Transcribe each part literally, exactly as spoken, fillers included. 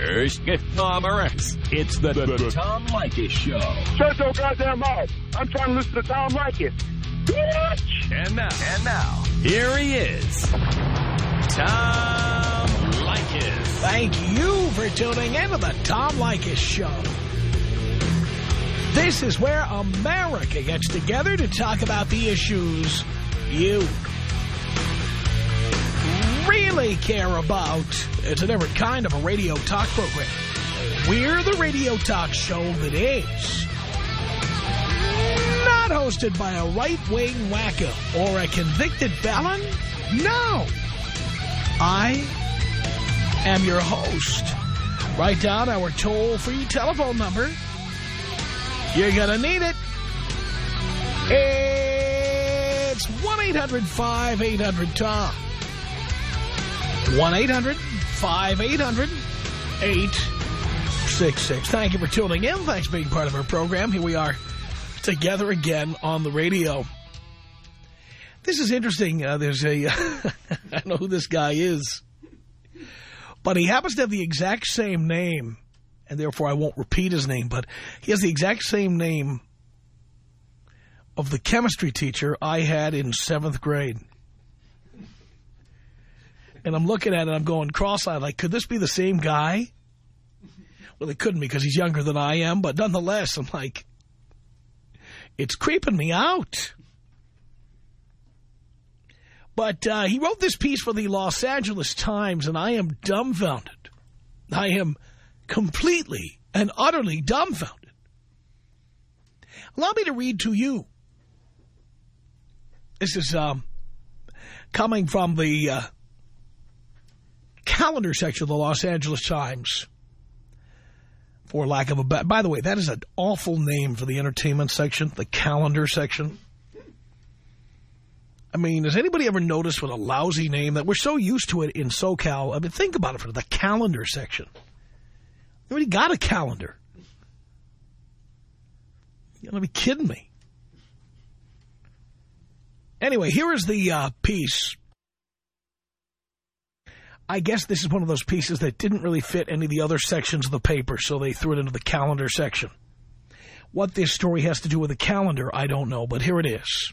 First, get Tom Morris. It's the, the, the Tom Leykis Show. Shut your goddamn mouth. I'm trying to listen to Tom Leykis. Bitch! And now, and now, here he is, Tom Leykis. Thank you for tuning in to the Tom Leykis Show. This is where America gets together to talk about the issues you really care about. It's a different kind of a radio talk program. We're the radio talk show that is not hosted by a right-wing wacko or a convicted felon. No. I am your host. Write down our toll-free telephone number. You're gonna need it. It's one eight hundred five eight hundred Tom. one eight hundred five eight hundred eight six six. Thank you for tuning in. Thanks for being part of our program. Here we are together again on the radio. This is interesting. Uh, there's a... I don't know who this guy is, but he happens to have the exact same name, and therefore I won't repeat his name, but he has the exact same name of the chemistry teacher I had in seventh grade. And I'm looking at it, I'm going cross-eyed, like, could this be the same guy? Well, it couldn't be because he's younger than I am, but nonetheless, I'm like, it's creeping me out. But uh, he wrote this piece for the Los Angeles Times, and I am dumbfounded. I am completely and utterly dumbfounded. Allow me to read to you. This is um, coming from the uh, calendar section of the Los Angeles Times. For lack of a... By the way, that is an awful name for the entertainment section, the calendar section. I mean, has anybody ever noticed what a lousy name that we're so used to it in SoCal? I mean, think about it for the calendar section. You already got a calendar. You gotta be kidding me. Anyway, here is the uh, piece. I guess this is one of those pieces that didn't really fit any of the other sections of the paper, so they threw it into the calendar section. What this story has to do with the calendar, I don't know, but here it is.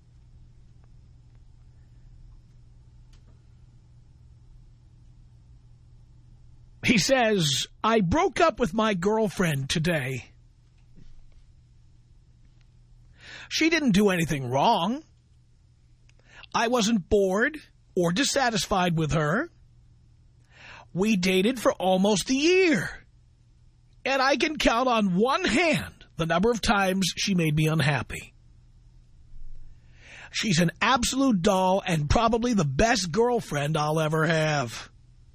He says, I broke up with my girlfriend today. She didn't do anything wrong. I wasn't bored or dissatisfied with her. We dated for almost a year. And I can count on one hand the number of times she made me unhappy. She's an absolute doll and probably the best girlfriend I'll ever have.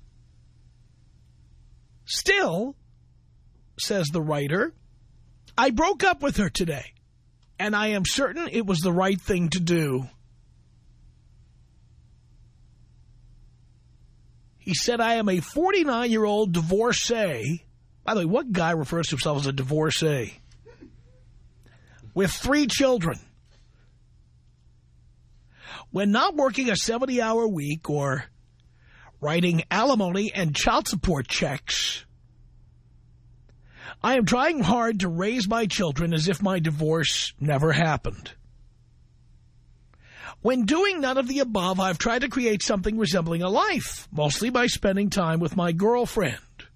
Still, says the writer, I broke up with her today, and I am certain it was the right thing to do. He said, I am a forty-nine-year-old divorcee. By the way, what guy refers to himself as a divorcee? With three children. When not working a seventy-hour week or writing alimony and child support checks, I am trying hard to raise my children as if my divorce never happened. When doing none of the above, I've tried to create something resembling a life, mostly by spending time with my girlfriend.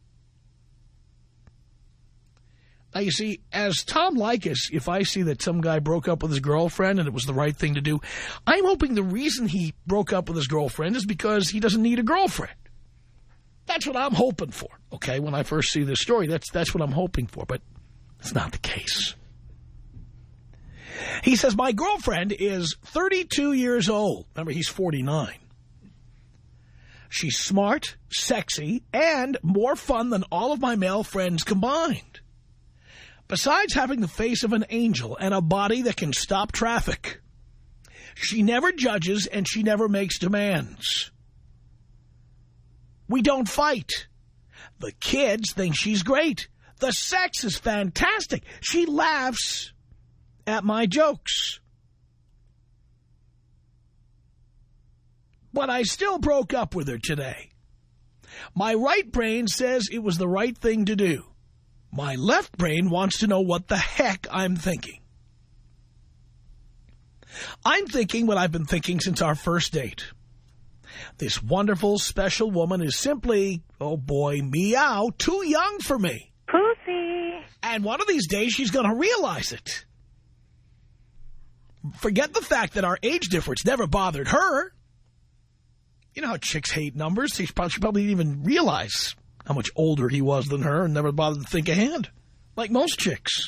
Now, you see, as Tom Leykis, if I see that some guy broke up with his girlfriend and it was the right thing to do, I'm hoping the reason he broke up with his girlfriend is because he doesn't need a girlfriend. That's what I'm hoping for, okay? When I first see this story, that's, that's what I'm hoping for, but it's not the case. He says, my girlfriend is thirty-two years old. Remember, he's forty-nine. She's smart, sexy, and more fun than all of my male friends combined. Besides having the face of an angel and a body that can stop traffic, she never judges and she never makes demands. We don't fight. The kids think she's great. The sex is fantastic. She laughs at my jokes. But I still broke up with her today. My right brain says it was the right thing to do. My left brain wants to know what the heck I'm thinking. I'm thinking what I've been thinking since our first date. This wonderful, special woman is simply, oh boy, meow, too young for me. Pussy. And one of these days, she's going to realize it. Forget the fact that our age difference never bothered her. You know how chicks hate numbers? She probably, she probably didn't even realize how much older he was than her and never bothered to think ahead, like most chicks.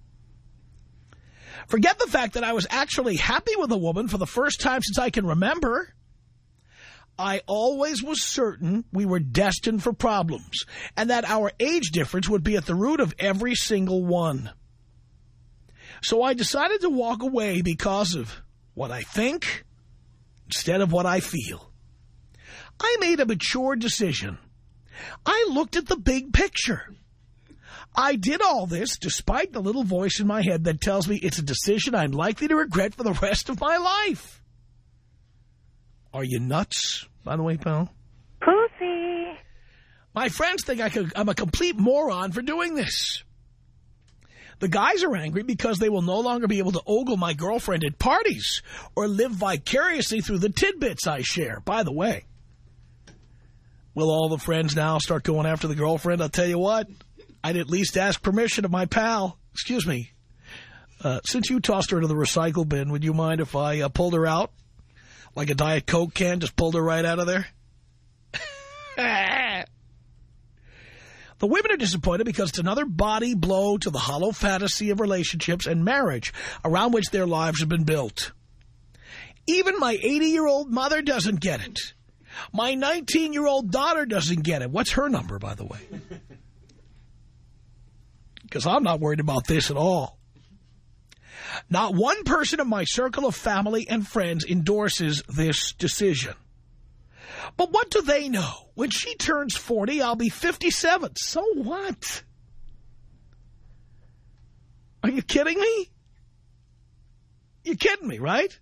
Forget the fact that I was actually happy with a woman for the first time since I can remember. I always was certain we were destined for problems and that our age difference would be at the root of every single one. So I decided to walk away because of what I think instead of what I feel. I made a mature decision. I looked at the big picture. I did all this despite the little voice in my head that tells me it's a decision I'm likely to regret for the rest of my life. Are you nuts, by the way, pal? Pussy. My friends think I could, I'm a complete moron for doing this. The guys are angry because they will no longer be able to ogle my girlfriend at parties or live vicariously through the tidbits I share. By the way, will all the friends now start going after the girlfriend? I'll tell you what, I'd at least ask permission of my pal. Excuse me. Uh, since you tossed her into the recycle bin, would you mind if I uh, pulled her out? Like a Diet Coke can, just pulled her right out of there? The women are disappointed because it's another body blow to the hollow fantasy of relationships and marriage around which their lives have been built. Even my eighty-year-old mother doesn't get it. My nineteen-year-old daughter doesn't get it. What's her number, by the way? Because I'm not worried about this at all. Not one person in my circle of family and friends endorses this decision. But what do they know? When she turns forty, I'll be fifty-seven. So what? Are you kidding me? You're kidding me, right?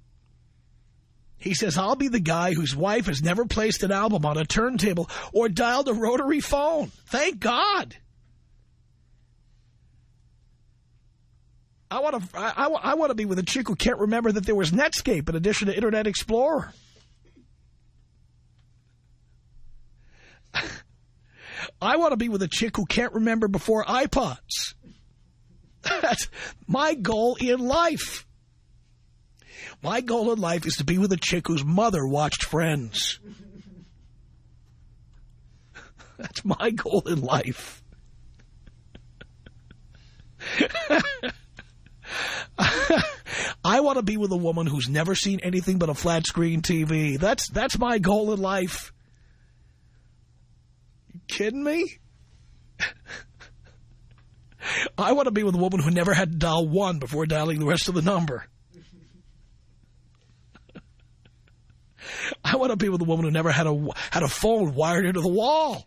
He says, I'll be the guy whose wife has never placed an album on a turntable or dialed a rotary phone. Thank God. I want to. I, I, I want to be with a chick who can't remember that there was Netscape in addition to Internet Explorer. I want to be with a chick who can't remember before iPods. That's my goal in life. My goal in life is to be with a chick whose mother watched Friends. That's my goal in life. I want to be with a woman who's never seen anything but a flat screen T V. That's that's my goal in life. You kidding me? I want to be with a woman who never had to dial one before dialing the rest of the number. I want to be with a woman who never had a had a phone wired into the wall.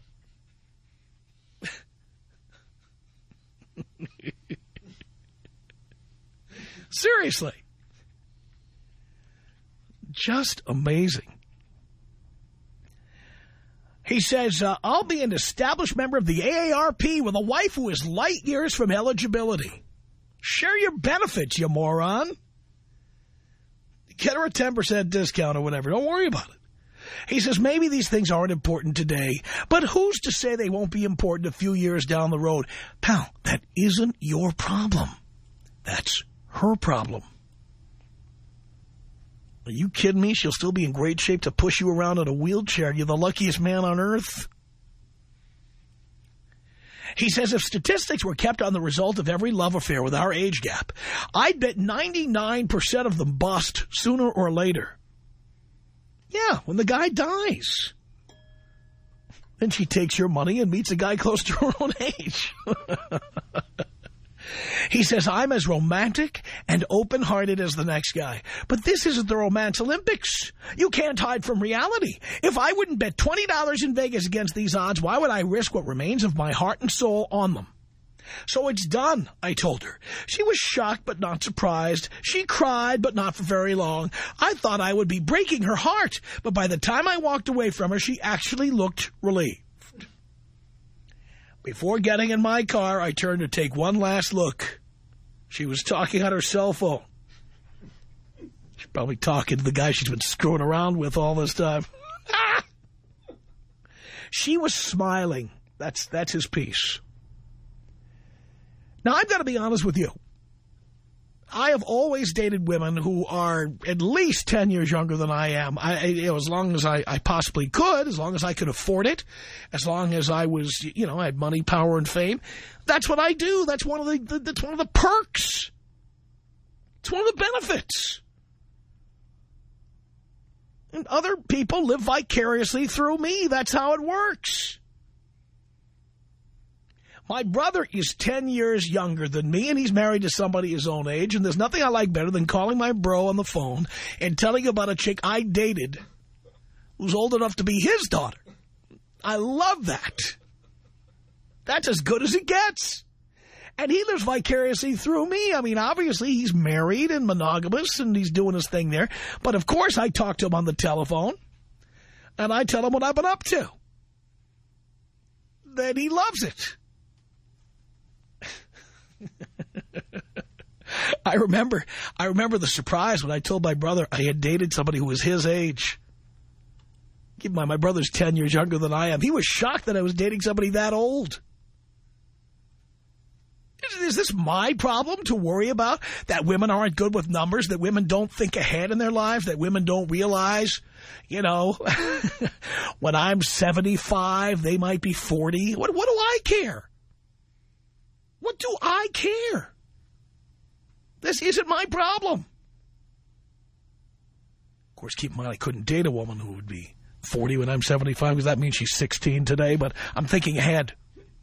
Seriously. Just amazing. He says, uh, I'll be an established member of the A A R P with a wife who is light years from eligibility. Share your benefits, you moron. Get her a ten percent discount or whatever. Don't worry about it. He says, maybe these things aren't important today, but who's to say they won't be important a few years down the road? Pal, that isn't your problem. That's her problem. Are you kidding me? She'll still be in great shape to push you around in a wheelchair. You're the luckiest man on earth. He says if statistics were kept on the result of every love affair with our age gap, I'd bet ninety-nine percent of them bust sooner or later. Yeah, when the guy dies. Then she takes your money and meets a guy close to her own age. He says, I'm as romantic and open-hearted as the next guy. But this isn't the Romance Olympics. You can't hide from reality. If I wouldn't bet twenty dollars in Vegas against these odds, why would I risk what remains of my heart and soul on them? So it's done, I told her. She was shocked but not surprised. She cried, but not for very long. I thought I would be breaking her heart, but by the time I walked away from her, she actually looked relieved. Before getting in my car, I turned to take one last look. She was talking on her cell phone. She's probably talking to the guy she's been screwing around with all this time. She was smiling. That's, that's his piece. Now, I've got to be honest with you. I have always dated women who are at least ten years younger than I am. I, you know, as long as I, I possibly could, as long as I could afford it, as long as I was, you know, I had money, power, and fame. That's what I do. That's one of the, that's one of the perks. It's one of the benefits. And other people live vicariously through me. That's how it works. My brother is ten years younger than me, and he's married to somebody his own age, and there's nothing I like better than calling my bro on the phone and telling about a chick I dated who's old enough to be his daughter. I love that. That's as good as it gets. And he lives vicariously through me. I mean, obviously, he's married and monogamous, and he's doing his thing there. But, of course, I talk to him on the telephone, and I tell him what I've been up to. Then he loves it. I remember, I remember the surprise when I told my brother I had dated somebody who was his age. Keep in mind, my brother's ten years younger than I am. He was shocked that I was dating somebody that old. Is, is this my problem to worry about? That women aren't good with numbers, that women don't think ahead in their lives, that women don't realize, you know, when I'm seventy-five, they might be forty. What, what do I care? What do I care? This isn't my problem. Of course, keep in mind, I couldn't date a woman who would be forty when I'm seventy-five, because that means she's sixteen today, but I'm thinking ahead.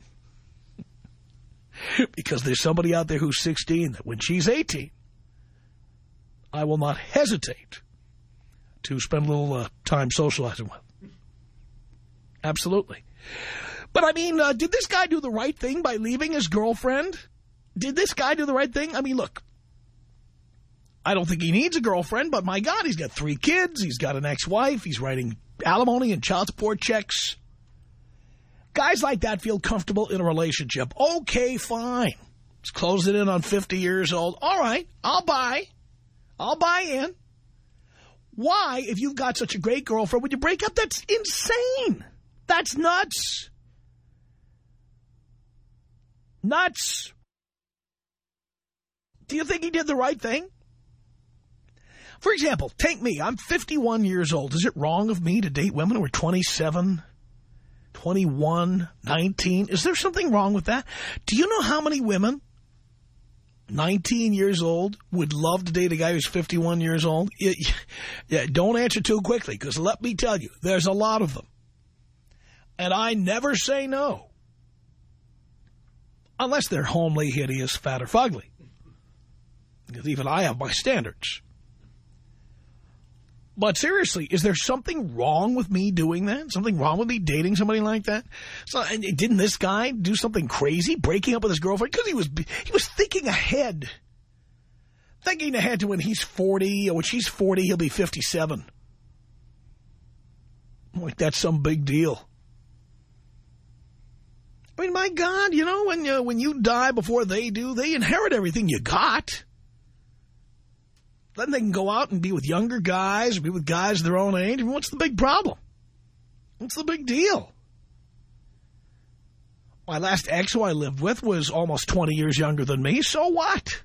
Because there's somebody out there who's sixteen that when she's eighteen, I will not hesitate to spend a little uh, time socializing with. Absolutely. But, I mean, uh, did this guy do the right thing by leaving his girlfriend? Did this guy do the right thing? I mean, look, I don't think he needs a girlfriend, but my God, he's got three kids. He's got an ex-wife. He's writing alimony and child support checks. Guys like that feel comfortable in a relationship. Okay, fine. Let's close it in on fifty years old. All right, I'll buy. I'll buy in. Why, if you've got such a great girlfriend, would you break up? That's insane. That's nuts. Nuts. Do you think he did the right thing? For example, take me. I'm fifty-one years old. Is it wrong of me to date women who are twenty-seven, twenty-one, nineteen? Is there something wrong with that? Do you know how many women, nineteen years old, would love to date a guy who's fifty-one years old? Yeah, don't answer too quickly, because let me tell you, there's a lot of them. And I never say no. Unless they're homely, hideous, fat, or fugly. Because even I have my standards. But seriously, is there something wrong with me doing that? Something wrong with me dating somebody like that? So, and didn't this guy do something crazy, breaking up with his girlfriend? Because he was, he was thinking ahead. Thinking ahead to when he's forty, or when she's forty, he'll be fifty-seven. Like that's some big deal. I mean, my God, you know, when you, when you die before they do, they inherit everything you got. Then they can go out and be with younger guys, or be with guys their own age. I mean, what's the big problem? What's the big deal? My last ex who I lived with was almost twenty years younger than me. So what?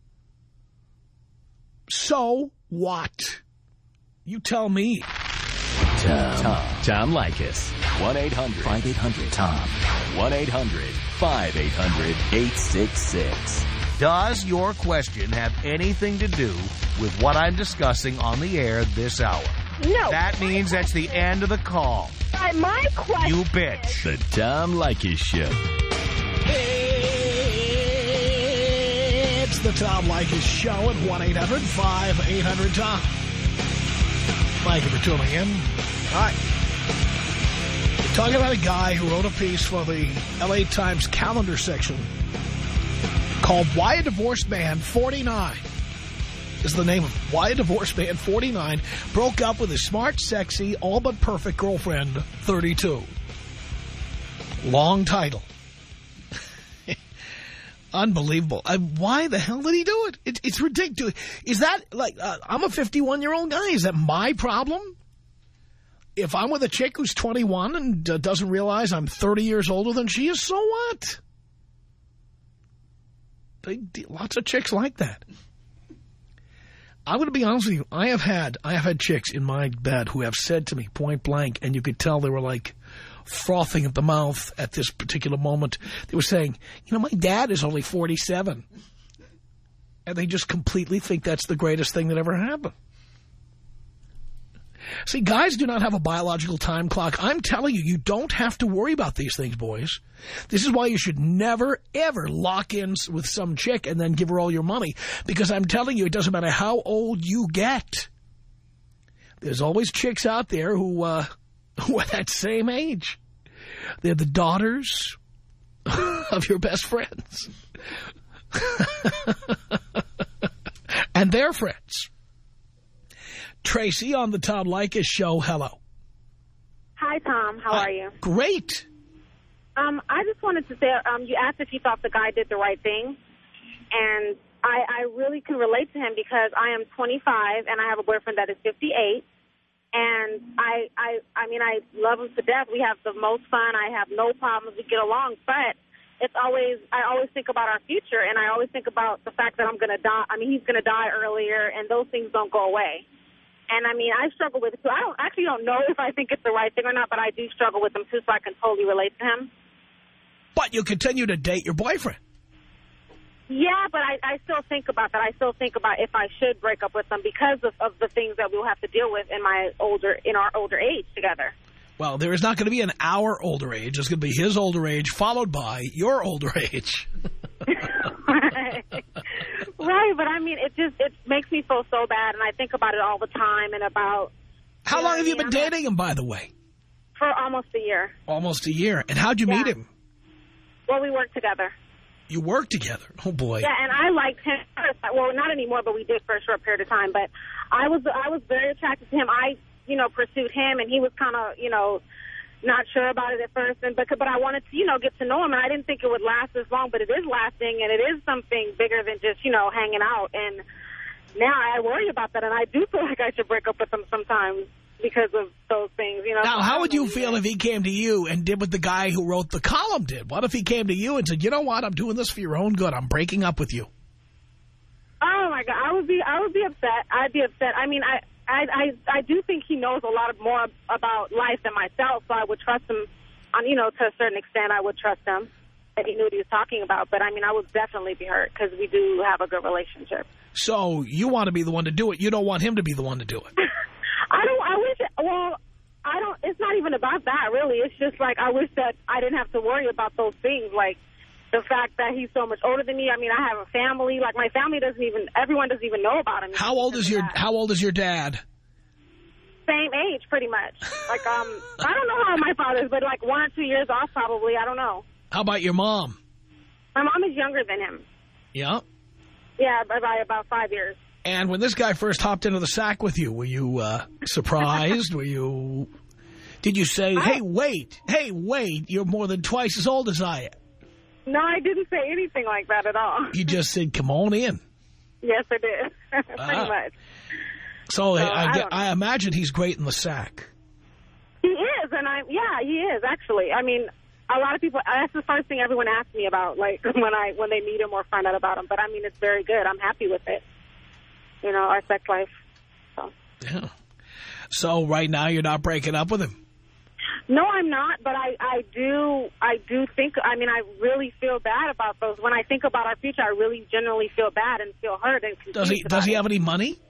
So what? You tell me. Tom. Tom. Tom Leykis. one eight hundred five eight hundred Tom. one eight hundred five eight hundred eight six six. Does your question have anything to do with what I'm discussing on the air this hour? No. That means that's the end of the call. Uh, my question. You bitch. The Tom Leykis Show. It's the Tom Leykis Show at one eight hundred five eight hundred Tom. Thank you for tuning in. All right. Talking about a guy who wrote a piece for the L A Times calendar section called Why a Divorced Man forty-nine is the name of it. Why a Divorced Man forty-nine broke up with his smart, sexy, all but perfect girlfriend, thirty-two. Long title. Unbelievable. I, why the hell did he do it? it it's ridiculous. Is that, like, uh, I'm a fifty-one-year-old guy. Is that my problem? If I'm with a chick who's twenty-one and uh, doesn't realize I'm thirty years older than she is, so what? They, lots of chicks like that. I'm going to be honest with you. I have had I have had chicks in my bed who have said to me point blank, and you could tell they were like frothing at the mouth at this particular moment. They were saying, you know, my dad is only forty-seven. And they just completely think that's the greatest thing that ever happened. See, guys do not have a biological time clock. I'm telling you, you don't have to worry about these things, boys. This is why you should never, ever lock in with some chick and then give her all your money. Because I'm telling you, it doesn't matter how old you get. There's always chicks out there who, uh, who are that same age. They're the daughters of your best friends. And their friends. Tracy on the Tom Leykis show. Hello. Hi, Tom. How uh, are you? Great. Um, I just wanted to say, um, you asked if you thought the guy did the right thing. And I, I really can relate to him because I am twenty-five and I have a boyfriend that is fifty-eight. And I, I, I mean, I love him to death. We have the most fun. I have no problems. We get along. But it's always, I always think about our future. And I always think about the fact that I'm going to die. I mean, he's going to die earlier, and those things don't go away. And, I mean, I struggle with it, too. I don't, actually don't know if I think it's the right thing or not, but I do struggle with him, too, so I can totally relate to him. But you continue to date your boyfriend. Yeah, but I, I still think about that. I still think about if I should break up with him because of, of the things that we'll have to deal with in my older in our older age together. Well, there is not going to be an our older age. It's going to be his older age followed by your older age. Right. Right, but I mean, it just it makes me feel so bad, and I think about it all the time and about... How long have you been I'm dating him, by the way? For almost a year. Almost a year. And how'd you yeah. meet him? Well, we worked together. You worked together? Oh, boy. Yeah, and I liked him first. Well, not anymore, but we did for a short period of time. But I was I was very attracted to him. I, you know, pursued him, and he was kind of, you know... not sure about it at first, and but, but I wanted to, you know, get to know him, and I didn't think it would last as long, but it is lasting, and it is something bigger than just, you know, hanging out, and now I worry about that, and I do feel like I should break up with him sometimes because of those things, you know. Now, so how would you feel that. if he came to you and did what the guy who wrote the column did? What if he came to you and said, you know what, I'm doing this for your own good, I'm breaking up with you? Oh, my God, I would be, I would be upset. I'd be upset. I mean, I... I, I I do think he knows a lot more about life than myself, so I would trust him, on you know, to a certain extent. I would trust him that he knew what he was talking about. But, I mean, I would definitely be hurt because we do have a good relationship. So you want to be the one to do it. You don't want him to be the one to do it. I don't, I wish, well, I don't, it's not even about that, really. It's just like I wish that I didn't have to worry about those things, like the fact that he's so much older than me. I mean, I have a family. Like, my family doesn't even, everyone doesn't even know about him. How old is your, how old is your dad? Same age, pretty much. Like, um, I don't know how my father is, but like one or two years off, probably. I don't know. How about your mom? My mom is younger than him. Yeah? Yeah, by, by about five years. And when this guy first hopped into the sack with you, were you uh, surprised? Were you, did you say, I, hey, wait, hey, wait, you're more than twice as old as I am? No, I didn't say anything like that at all. You just said, come on in. Yes, I did. Pretty uh, much. So, so I, I, I, I imagine he's great in the sack. He is, and I yeah, he is, actually. I mean, a lot of people, that's the first thing everyone asks me about, like, when I when they meet him or find out about him. But, I mean, it's very good. I'm happy with it, you know, our sex life. So. Yeah. So, right now, you're not breaking up with him? No, I'm not, but I, I do I do think, I mean, I really feel bad about those. When I think about our future, I really generally feel bad and feel hurt. And does he Does he have any money?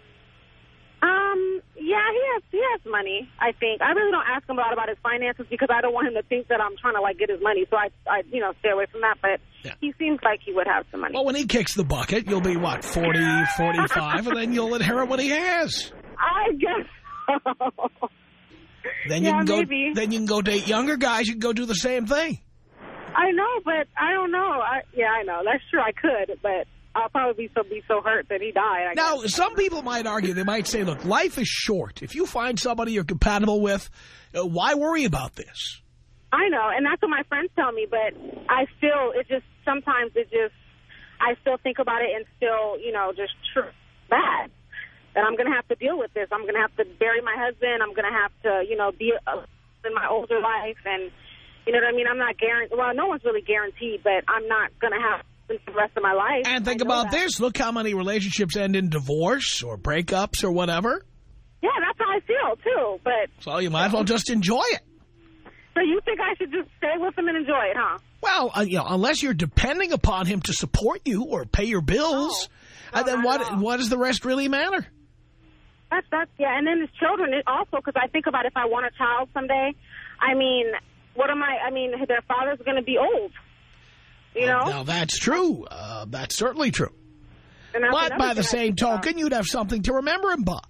Um, yeah, he has, he has money, I think. I really don't ask him a lot about his finances because I don't want him to think that I'm trying to, like, get his money. So I, I you know, stay away from that. But yeah. He seems like he would have some money. Well, when he kicks the bucket, you'll be, what, forty, forty-five, and then you'll inherit what he has. I guess so. Then you yeah, can go. maybe. Then you can go date younger guys. You can go do the same thing. I know, but I don't know. I, yeah, I know. That's true. I could, but I'll probably be so be so hurt that he died. I Now, guess. some people might argue. They might say, "Look, life is short. If you find somebody you're compatible with, uh, why worry about this?" I know, and that's what my friends tell me. But I still, it just sometimes it just, I still think about it and still, you know, just tr bad. That I'm going to have to deal with this. I'm going to have to bury my husband. I'm going to have to, you know, be a, in my older life. And, you know what I mean? I'm not guaranteed. Well, no one's really guaranteed, but I'm not going to have it for the rest of my life. And think I know about that. this. Look how many relationships end in divorce or breakups or whatever. Yeah, that's how I feel, too. But So you might as well just enjoy it. so you think I should just stay with him and enjoy it, huh? Well, uh, you know, unless you're depending upon him to support you or pay your bills, No. and No, then not what? at all. What does the rest really matter? That's, that's, yeah, and then his children it also, because I think about if I want a child someday, I mean, what am I, I mean, their father's going to be old, you know? Now, that's true. Uh, that's certainly true. And that's But another by the thing I same think about. token, you'd have something to remember him by.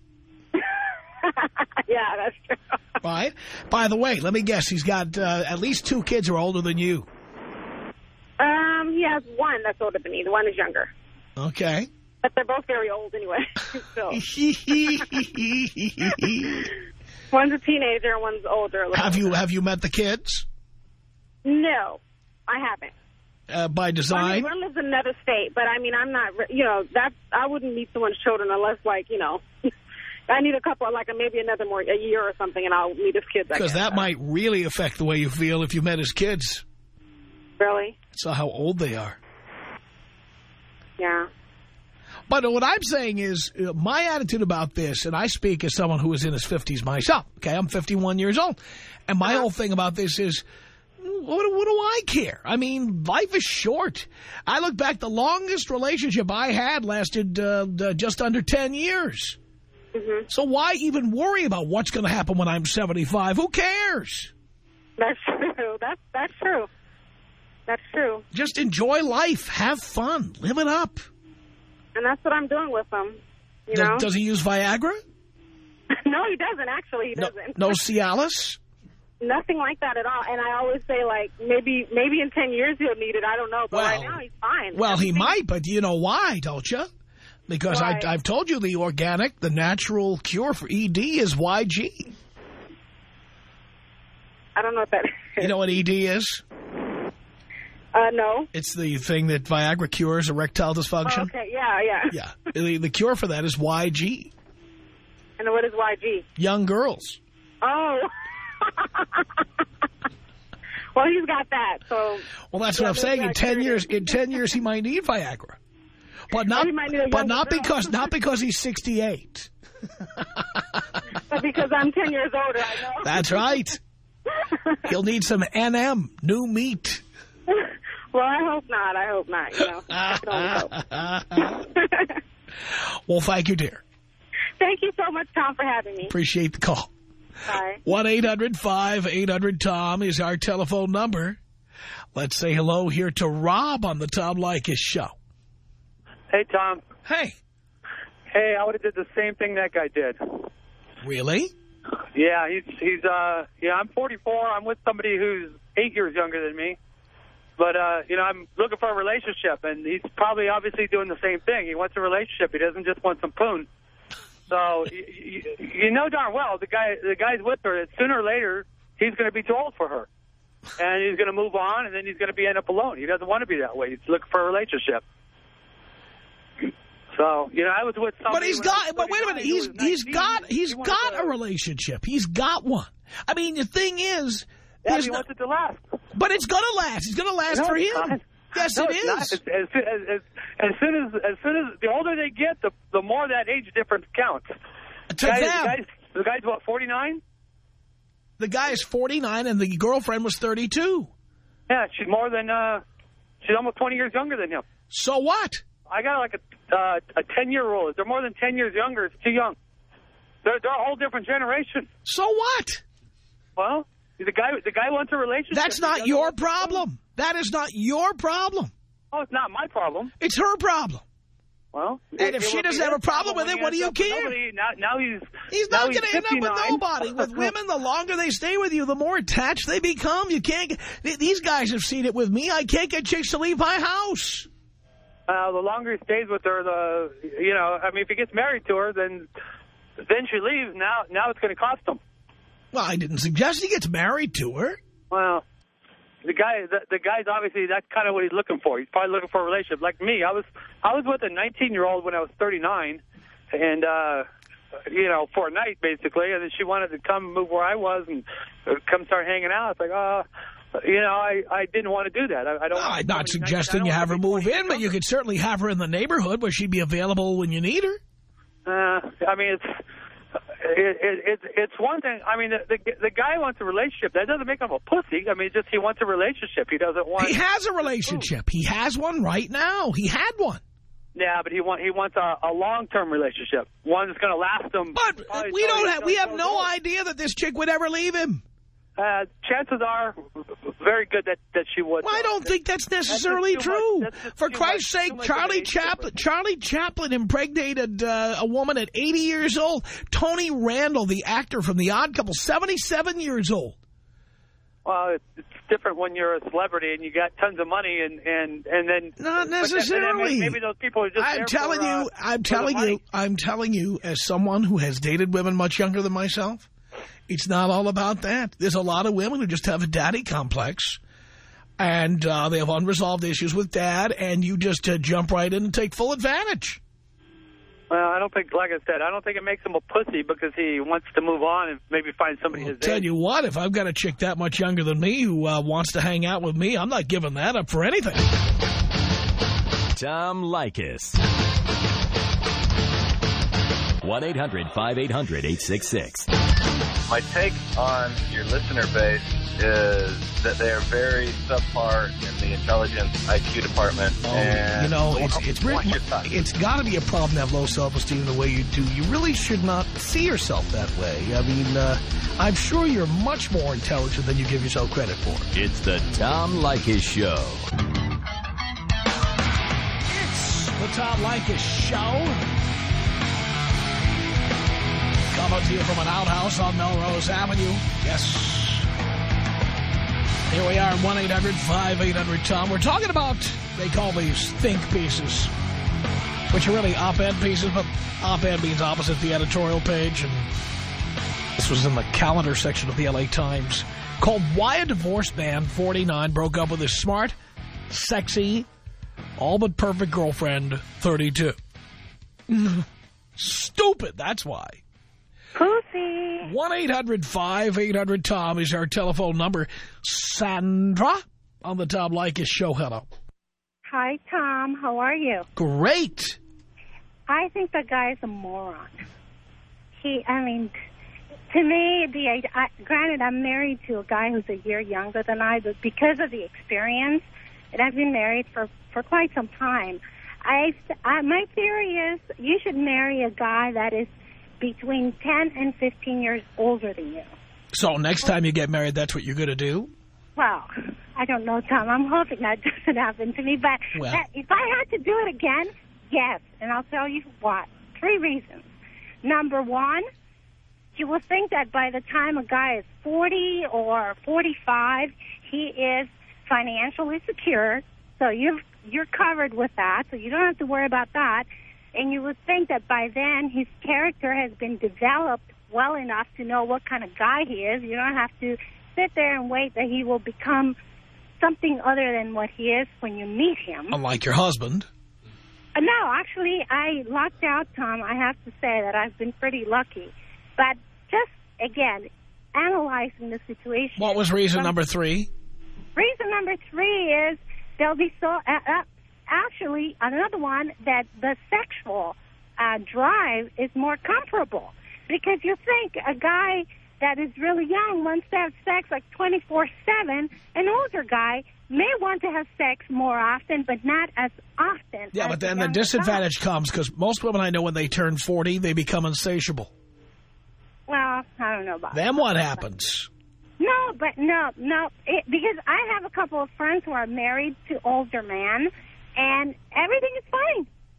Yeah, that's true. Right? By the way, let me guess. He's got uh, at least two kids who are older than you. Um, he has one that's older than me. The one is younger. Okay. But they're both very old anyway. So. One's a teenager and one's older. A little Have you older. have you met the kids No, I haven't. uh, by I mean, design? one lives in another state, but I mean, I'm not, you know, that's, I wouldn't meet someone's children unless, like, you know, I need a couple, like maybe another more, a year or something, and I'll meet his kids. Because that might really affect the way you feel if you met his kids. Really? So how old they are. Yeah. But what I'm saying is, uh, my attitude about this, and I speak as someone who is in his fifties myself, okay, I'm fifty-one years old, and my Uh-huh. whole thing about this is, what, what do I care? I mean, life is short. I look back, the longest relationship I had lasted uh, uh, just under ten years. Mm-hmm. So why even worry about what's going to happen when I'm seventy-five? Who cares? That's true. That's, that's true. That's true. Just enjoy life. Have fun. Live it up. And that's what I'm doing with him, you Does, know? does he use Viagra? No, he doesn't, actually. He No, doesn't. no Cialis? Nothing like that at all. And I always say, like, maybe maybe in ten years he'll need it. I don't know. But Well, right now he's fine. Well, he Everything- might, but you know why, don't you? Because I, Why? I've told you the organic, the natural cure for E D is Y G. I don't know what that is. You know what E D is? Uh, no. It's the thing that Viagra cures erectile dysfunction. Oh, okay, yeah, yeah. Yeah. The, the cure for that is Y G. And what is Y G? Young girls. Oh. Well, he's got that, so... Well, that's Yeah, what I'm saying. maybe In I ten cured years, it. in ten years, he might need Viagra, but not, he might need a but younger not girl. because not because he's sixty-eight. But because I'm ten years older, I know. That's right. He'll need some N M, new meat. Well, I hope not. I hope not, you know. I can only hope. Well, thank you, dear. Thank you so much, Tom, for having me. Appreciate the call. Bye. one eight hundred five eight hundred Tom is our telephone number. Let's say hello here to Rob on the Tom Leykis show. Hey, Tom. Hey. Hey, I would have did the same thing that guy did. Really? Yeah, he's, he's, uh, yeah, I'm forty-four. I'm with somebody who's eight years younger than me. But, uh, you know, I'm looking for a relationship, and he's probably obviously doing the same thing. He wants a relationship. He doesn't just want some poon. So, you, you, you know darn well, the guy, the guy's with her, sooner or later, he's going to be too old for her. And he's going to move on, and then he's going to be end up alone. He doesn't want to be that way. He's looking for a relationship. So, you know, I was with somebody... But he's when I was got, but wait a minute, thirty-nine, he's, who was he's nineteen. got, he's He wanted got to- a relationship. He's got one. I mean, the thing is, Yeah, there's he no, wants it to last. but it's going to last. It's going to last No, for it's him. not. Yes, No, it it's not. is. As, as, as, as soon as as soon as the older they get, the the more that age difference counts. To Guys, them, the guy's, the guy's what, forty-nine? the guy is forty-nine and the girlfriend was thirty-two. Yeah, she's more than uh, she's almost twenty years younger than him. So what? I got like a uh, a ten year rule. If they're more than ten years younger, it's too young. They're they're a whole different generation. So what? Well, the guy the guy wants a relationship. That's He not doesn't your want the problem. That is not your problem. phone. Oh, it's not my problem. It's her problem. Well, and if she doesn't have a problem with it, what do you care? Somebody, now, now he's He's not going to end up with nobody. With women, the longer they stay with you, the more attached they become. You can't get, these guys have seen it with me. I can't get chicks to leave my house. Uh, the longer he stays with her, the, you know, I mean, if he gets married to her, then then she leaves. Now, now it's going to cost him. Well, I didn't suggest he gets married to her. Well, the guy, the, the guy's obviously, that's kind of what he's looking for. He's probably looking for a relationship. Like me, I was I was with a nineteen-year-old when I was thirty-nine, and, uh, you know, for a night, basically, and then she wanted to come move where I was and come start hanging out. It's like, uh, you know, I, I didn't want to do that. I, I don't. Well, I'm not suggesting you have her move in, but you could certainly have her in the neighborhood where she'd be available when you need her. Uh, I mean, it's... It, it, it, it's one thing. I mean, the, the the guy wants a relationship. That doesn't make him a pussy. I mean, just he wants a relationship. He doesn't want... He has a relationship. He has one right now. He had one. Yeah, but he want he wants a, a long-term relationship. One that's going to last him... But we don't have... We have no idea that this chick would ever leave him. Uh, chances are very good that, that she would. Well, I don't think that's necessarily that's true. Much, that's For Christ's much, sake, Charlie Chaplin, Charlie Chaplin impregnated uh, a woman at eighty years old. Tony Randall, the actor from The Odd Couple, seventy-seven years old. Well, it's different when you're a celebrity and you got tons of money, and and and then not necessarily. Then, maybe those people are just. I'm there telling for, you, uh, I'm telling you, I'm telling you, as someone who has dated women much younger than myself. It's not all about that. There's a lot of women who just have a daddy complex, and uh, they have unresolved issues with dad, and you just uh, jump right in and take full advantage. Well, I don't think, like I said, I don't think it makes him a pussy because he wants to move on and maybe find somebody I'll his tell age. you what, if I've got a chick that much younger than me who uh, wants to hang out with me, I'm not giving that up for anything. Tom Leykis. one eight hundred five eight hundred eight six six. My take on your listener base is that they are very subpar in the intelligence I Q department. Oh, and you know, it's it's really, it's got to be a problem to have low self-esteem the way you do. You really should not see yourself that way. I mean, uh, I'm sure you're much more intelligent than you give yourself credit for. It's the Tom Leykis Show. It's the Tom Leykis Show. Coming to you from an outhouse on Melrose Avenue. Yes. Here we are, one eight hundred five eight hundred Tom. We're talking about, they call these think pieces, which are really op-ed pieces, but op-ed means opposite the editorial page. And this was in the calendar section of the L A Times, called Why a Divorced Man, forty-nine, Broke Up with His Smart, Sexy, All But Perfect Girlfriend, thirty-two. Stupid, that's why. Pussy. one eight hundred five eight hundred Tom is our telephone number. Sandra on the Tom Leykis Show. Hello. Hi, Tom. How are you? Great. I think the guy's a moron. He, I mean, to me, the I, granted, I'm married to a guy who's a year younger than I, but because of the experience, and I've been married for, for quite some time, I, I my theory is you should marry a guy that is between ten and fifteen years older than you. So next time you get married, that's what you're going to do? Well, I don't know, Tom. I'm hoping that doesn't happen to me. But well. that, if I had to do it again, yes. And I'll tell you what. Three reasons. Number one, you will think that by the time a guy is forty or forty-five, he is financially secure. So you've, you're covered with that. So you don't have to worry about that. And you would think that by then his character has been developed well enough to know what kind of guy he is. You don't have to sit there and wait that he will become something other than what he is when you meet him. Unlike your husband. Uh, no, actually, I lucked out, Tom. I have to say that I've been pretty lucky. But just, again, analyzing the situation. What was reason number three? Reason number three is they'll be so... Uh, uh, Actually, another one, that the sexual uh, drive is more comparable. Because you think a guy that is really young wants to have sex like twenty-four seven. An older guy may want to have sex more often, but not as often. Yeah, as but then the the disadvantage guy. comes because most women I know when they turn forty, they become insatiable. Well, I don't know about Then that. what happens? No, but no, no. It, because I have a couple of friends who are married to older men, and everything is fine.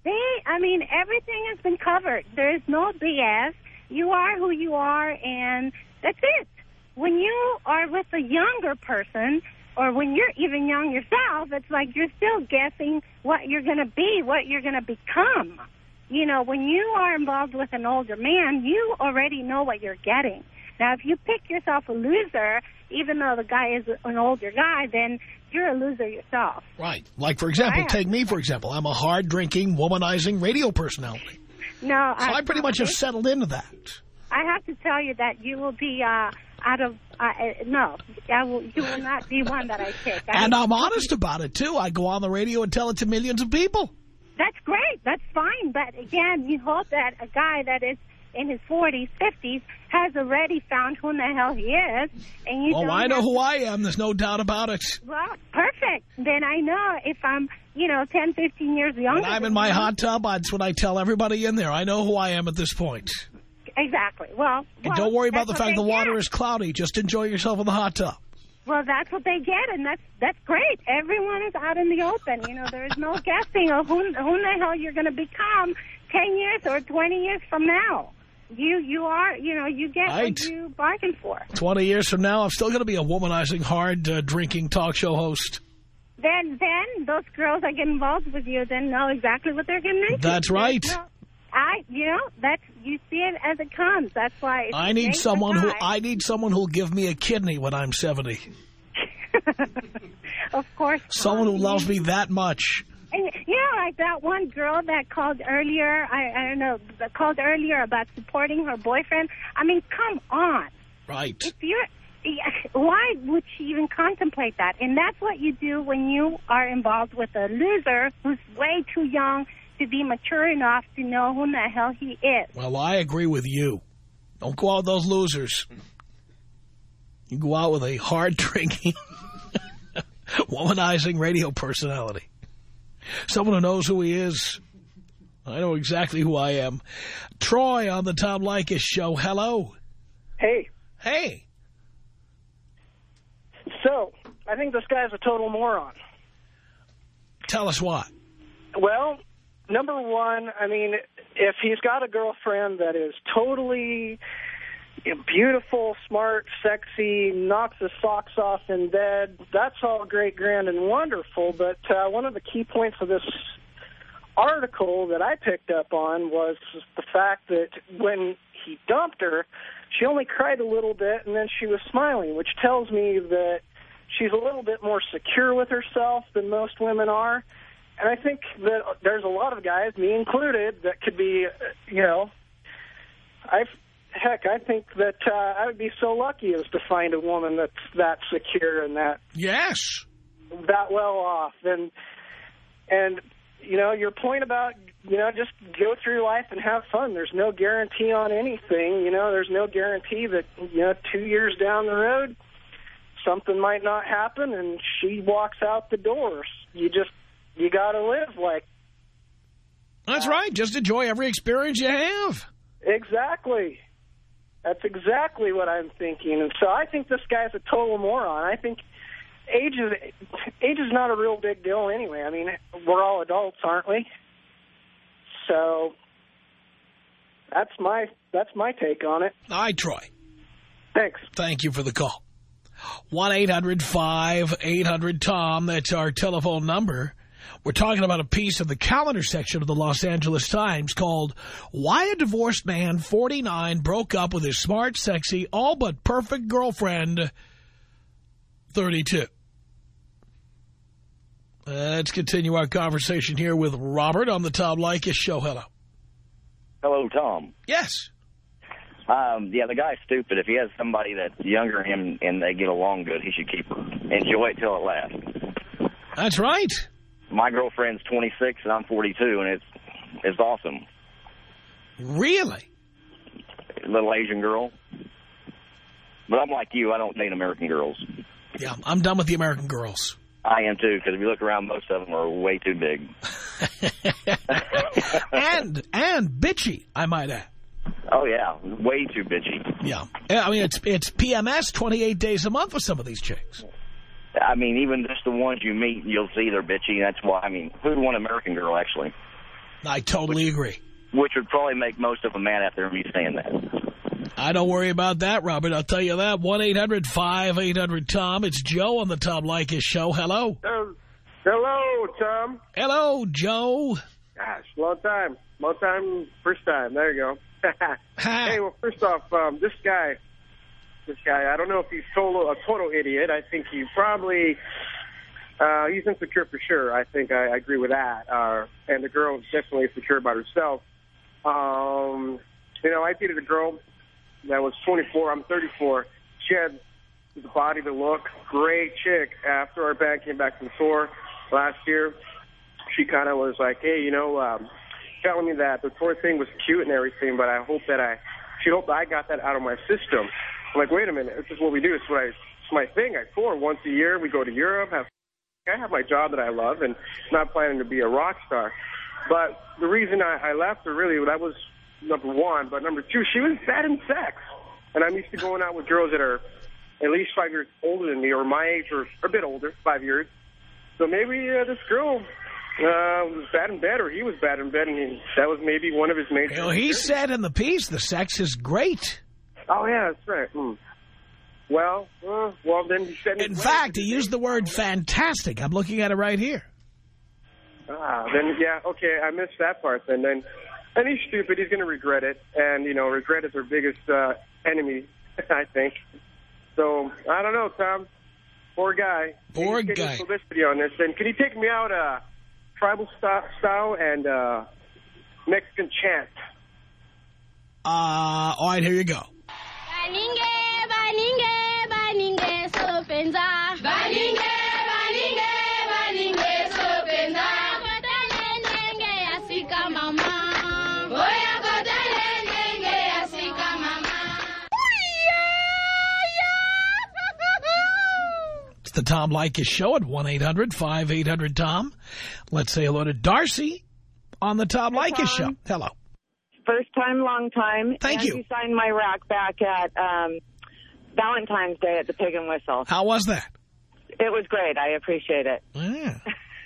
They, I mean, everything has been covered. There is no B S. You are who you are, and that's it. When you are with a younger person, or when you're even young yourself, it's like you're still guessing what you're going to be, what you're going to become. You know, when you are involved with an older man, you already know what you're getting. Now, if you pick yourself a loser, even though the guy is an older guy, then you're a loser yourself. Right. Like, for example, take me, for example. I'm a hard-drinking, womanizing radio personality. No, so I, I pretty much have settled into that. I have to tell you that you will be uh, out of, uh, no, I will, you will not be one that I pick. I and I'm honest about it, too. I go on the radio and tell it to millions of people. That's great. That's fine. But, again, you hope that a guy that is in his forties, fifties, has already found who in the hell he is. And you oh, don't I know have who to... I am. There's no doubt about it. Well, perfect. Then I know if I'm, you know, ten, fifteen years younger. When I'm in my hot tub, that's what I tell everybody in there. I know who I am at this point. Exactly. Well, and well don't worry about the fact the water get. is cloudy. Just enjoy yourself in the hot tub. Well, that's what they get, and that's that's great. Everyone is out in the open. You know, there is no guessing of who, who in the hell you're going to become ten years or twenty years from now. You you are, you know, you get right. what you bargained for. twenty years from now, I'm still going to be a womanizing, hard-drinking uh, talk show host. Then then those girls that get involved with you then know exactly what they're getting into. That's right. No, I, you know, that's, you see it as it comes. That's why. I need someone who I need someone who'll give me a kidney when I'm seventy. Of course. Someone who loves me that much. And, you know, like that one girl that called earlier, I, I don't know, that called earlier about supporting her boyfriend. I mean, come on. Right. If you're, why would she even contemplate that? And that's what you do when you are involved with a loser who's way too young to be mature enough to know who the hell he is. Well, I agree with you. Don't go out with those losers. You go out with a hard-drinking, womanizing radio personality. Someone who knows who he is. I know exactly who I am. Troy on the Tom Leykis show. Hello. Hey. Hey. So, I think this guy's a total moron. Tell us why. Well, number one, I mean, if he's got a girlfriend that is totally you know, beautiful, smart, sexy, knocks his socks off in bed, that's all great, grand, and wonderful. But uh, one of the key points of this article that I picked up on was the fact that when he dumped her, she only cried a little bit, and then she was smiling, which tells me that she's a little bit more secure with herself than most women are. And I think that there's a lot of guys, me included, that could be, you know, I've, heck, I think that uh, I would be so lucky as to find a woman that's that secure and that yes, that well off. And, and you know, your point about, you know, just go through life and have fun. There's no guarantee on anything. You know, there's no guarantee that, you know, two years down the road, something might not happen and she walks out the door. You just... You got to live like... That's uh, right. Just enjoy every experience you have. Exactly. That's exactly what I'm thinking. And so I think this guy's a total moron. I think age is, age is not a real big deal anyway. I mean, we're all adults, aren't we? So that's my, that's my take on it. All right, Troy. Thanks. Thank you for the call. one eight hundred five eight hundred Tom. That's our telephone number. We're talking about a piece in the calendar section of the Los Angeles Times called Why a Divorced Man, forty-nine, Broke Up with His Smart, Sexy, All But Perfect Girlfriend, thirty-two. Uh, let's continue our conversation here with Robert on the Tom Leykis show. Hello. Hello, Tom. Yes. Um, yeah, the guy's stupid. If he has somebody that's younger than him and they get along good, he should keep her. Enjoy it till it lasts. That's right. My girlfriend's twenty-six and I'm forty-two, and it's it's awesome. Really? A little Asian girl. But I'm like you. I don't date American girls. Yeah, I'm done with the American girls. I am, too, because if you look around, most of them are way too big. and, and bitchy, I might add. Oh, yeah. Way too bitchy. Yeah. I mean, it's it's P M S twenty-eight days a month with some of these chicks. I mean, even just the ones you meet, you'll see they're bitchy. That's why, I mean, who'd want an American girl, actually? I totally agree. Which would probably make most of them mad after me saying that. I don't worry about that, Robert. I'll tell you that. one eight hundred five eight hundred Tom. It's Joe on the Tom Leykis Show. Hello. Uh, hello, Tom. Hello, Joe. Gosh, long time. Long time, first time. There you go. Hey, well, first off, um, this guy, this guy, I don't know if he's total, a total idiot. I think he probably, uh, he's insecure for sure. I think I, I agree with that. Uh, and the girl is definitely insecure about herself. Um, you know, I dated a girl that was twenty-four. I'm thirty-four. She had the body, the look, great chick. After our band came back from tour last year, she kind of was like, hey, you know, um, telling me that the tour thing was cute and everything, but I hope that I, she hoped I got that out of my system. I'm like, wait a minute, this is what we do. It's what I, it's my thing. I tour once a year. We go to Europe. Have, I have my job that I love and not planning to be a rock star. But the reason I, I left her, really, that was number one. But number two, she was bad in sex. And I'm used to going out with girls that are at least five years older than me, or my age, or a bit older, five years. So maybe uh, this girl uh, was bad in bed, or he was bad in bed, and he, that was maybe one of his major... You know, he said in the piece the sex is great. Oh, yeah, that's right. Hmm. Well, uh, well, then he said... In fact, he used the word fantastic. I'm looking at it right here. Ah, then, yeah, okay, I missed that part then. Then, and he's stupid. He's going to regret it. And, you know, regret is our biggest uh, enemy, I think. So, I don't know, Tom. Poor guy. Poor He's guy. Publicity on this. And can you take me out uh, tribal style, style and uh, Mexican chant? Uh, all right, here you go. Baninge, baninge, baninge, sopenza. Baninge, baninge, baninge, sopenza. Kotele nenge asika mama. Oya kotele nenge asika mama. It's the Tom Leykis Show at one eight hundred five eight hundred Tom. Let's say hello to Darcy on the Tom Hi, Leykis Tom. Show. Hello. First time, long time. Thank and you. you signed my rack back at um, Valentine's Day at the Pig and Whistle. How was that? It was great. I appreciate it. Yeah.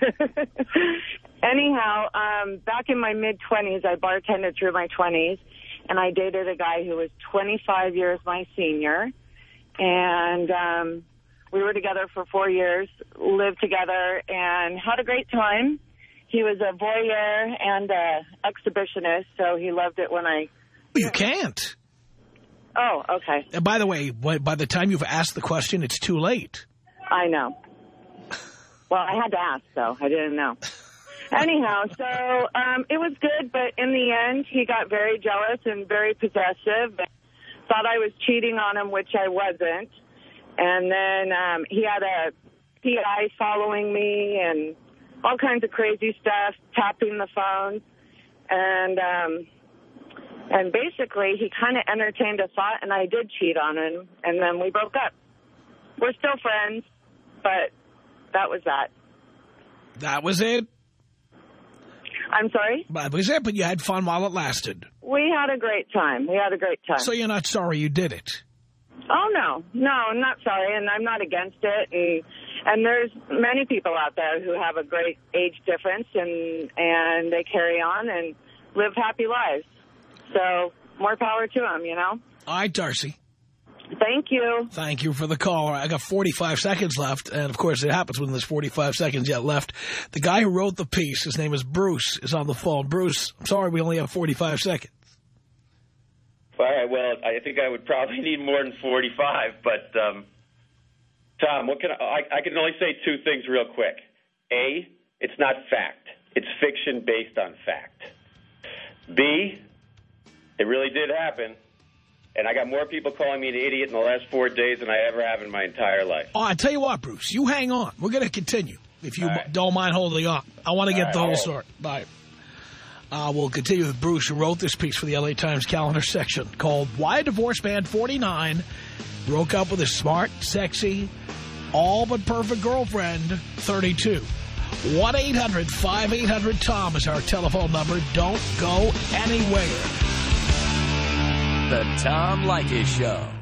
Anyhow, um, back in my mid-twenties, I bartended through my twenties, and I dated a guy who was twenty-five years my senior. And um, we were together for four years, lived together, and had a great time. He was a voyeur and a exhibitionist, so he loved it when I... You can't. Oh, okay. And by the way, by the time you've asked the question, it's too late. I know. Well, I had to ask, though. I didn't know. Anyhow, so um, it was good, but in the end, he got very jealous and very possessive. And thought I was cheating on him, which I wasn't. And then um, he had a P I following me and all kinds of crazy stuff, tapping the phone. And um, and basically, he kind of entertained a thought, and I did cheat on him, and then we broke up. We're still friends, but that was that. That was it? I'm sorry? That was it, but you had fun while it lasted. We had a great time. We had a great time. So you're not sorry you did it? Oh, no. No, I'm not sorry, and I'm not against it. And and there's many people out there who have a great age difference, and, and they carry on and live happy lives. So more power to them, you know? All right, Darcy. Thank you. Thank you for the call. I got forty-five seconds left, and, of course, it happens when there's forty-five seconds yet left. The guy who wrote the piece, his name is Bruce, is on the phone. Bruce, I'm sorry we only have forty-five seconds. All right, well, I think I would probably need more than forty-five, but, um, Tom, what can I, I, I can only say two things real quick. A, it's not fact. It's fiction based on fact. B, it really did happen. And I got more people calling me an idiot in the last four days than I ever have in my entire life. Oh, I tell you what, Bruce, you hang on. We're going to continue, if you right. don't mind holding on. I want to get All the right, whole right. story. Bye. Uh, we'll continue with Bruce, who wrote this piece for the L A Times calendar section called Why Divorce Man forty-nine Broke Up with His Smart, Sexy, All But Perfect Girlfriend, thirty-two. one eight hundred five eight hundred Tom is our telephone number. Don't go anywhere. The Tom Leykis Show.